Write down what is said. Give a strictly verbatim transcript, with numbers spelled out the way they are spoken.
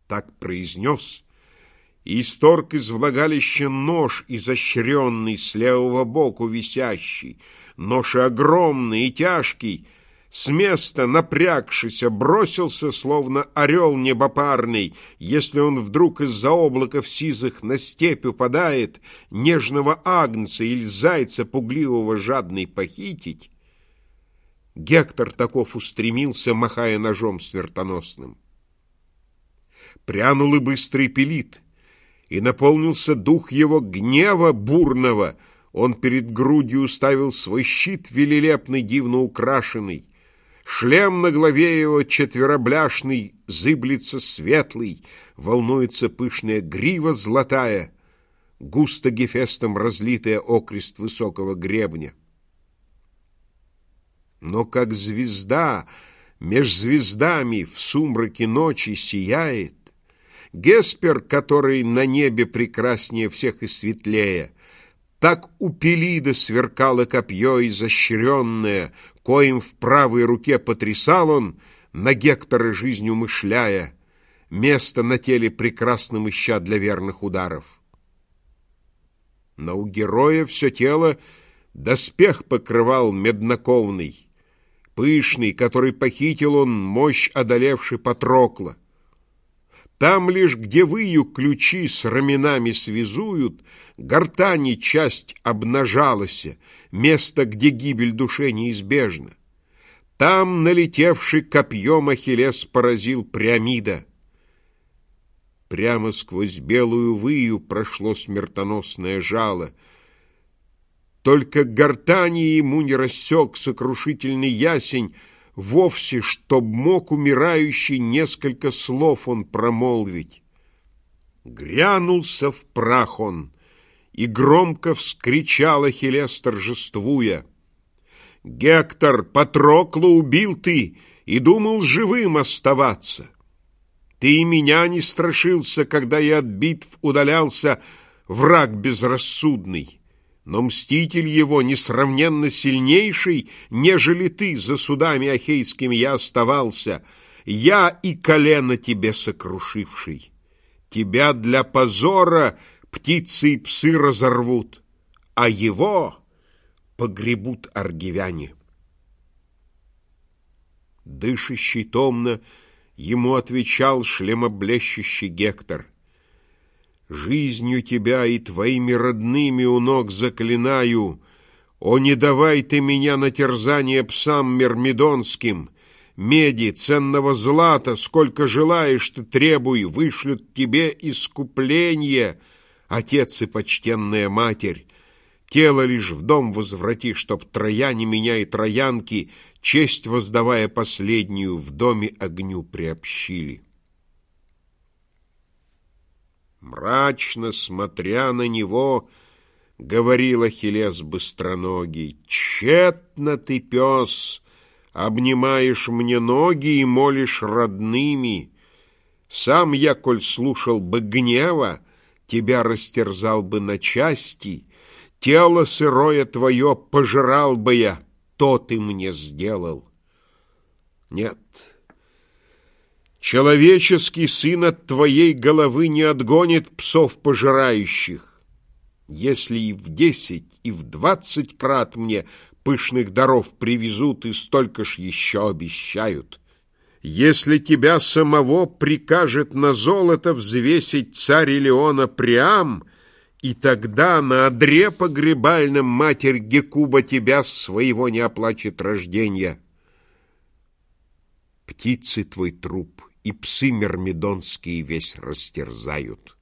Так произнес, и исторг из влагалища нож изощренный, с левого боку висящий, нож и огромный и тяжкий, с места напрягшийся бросился, словно орел небопарный, если он вдруг из-за облаков сизых на степь упадает, нежного агнца или зайца пугливого жадный похитить. Гектор таков устремился, махая ножом смертоносным. Прянул и быстрый Пелит, и наполнился дух его гнева бурного. Он перед грудью уставил свой щит велелепный, дивно украшенный. Шлем на голове его четверобляшный зыблется светлый, волнуется пышная грива золотая, густо гефестом разлитая окрест высокого гребня. Но как звезда меж звездами в сумраке ночи сияет, Геспер, который на небе прекраснее всех и светлее, так у Пелида сверкало копье изощренное, коим в правой руке потрясал он, на Гектора жизнь умышляя, место на теле прекрасном ища для верных ударов. Но у героя все тело доспех покрывал медноковный, пышный, который похитил он, мощь одолевший Патрокла. Там лишь, где выю ключи с раменами связуют, гортани часть обнажалася, место, где гибель душе неизбежна. Там, налетевший копьем, Ахиллес поразил Приамида. Прямо сквозь белую выю прошло смертоносное жало. Только гортани ему не рассек сокрушительный ясень, вовсе, чтоб мог умирающий несколько слов он промолвить. Грянулся в прах он, и громко вскричал Ахиллес, торжествуя: «Гектор, Патрокла убил ты и думал живым оставаться. Ты и меня не страшился, когда я от битв удалялся, враг безрассудный. Но мститель его несравненно сильнейший, нежели ты за судами ахейскими я оставался, я и колено тебе сокрушивший. Тебя для позора птицы и псы разорвут, а его погребут аргивяне». Дышащий томно ему отвечал шлемоблещущий Гектор: «Жизнью тебя и твоими родными у ног заклинаю, о, не давай ты меня на терзание псам мирмидонским, меди, ценного злата, сколько желаешь ты требуй, вышлют тебе искупление, отец и почтенная матерь. Тело лишь в дом возврати, чтоб трояне меня и троянки, честь воздавая последнюю, в доме огню приобщили». Мрачно смотря на него, говорил Ахиллес быстроногий: «Тщетно ты, пес, обнимаешь мне ноги и молишь родными. Сам я, коль слушал бы гнева, тебя растерзал бы на части, тело сырое твое пожирал бы я, то ты мне сделал. Нет, человеческий сын от твоей головы не отгонит псов пожирающих. Если и в десять, и в двадцать крат мне пышных даров привезут, и столько ж еще обещают. Если тебя самого прикажет на золото взвесить царь Илеона Приам, и тогда на одре погребальном матерь Гекуба тебя с своего не оплачет рождения. Птицы твой труп и псы мирмидонские весь растерзают».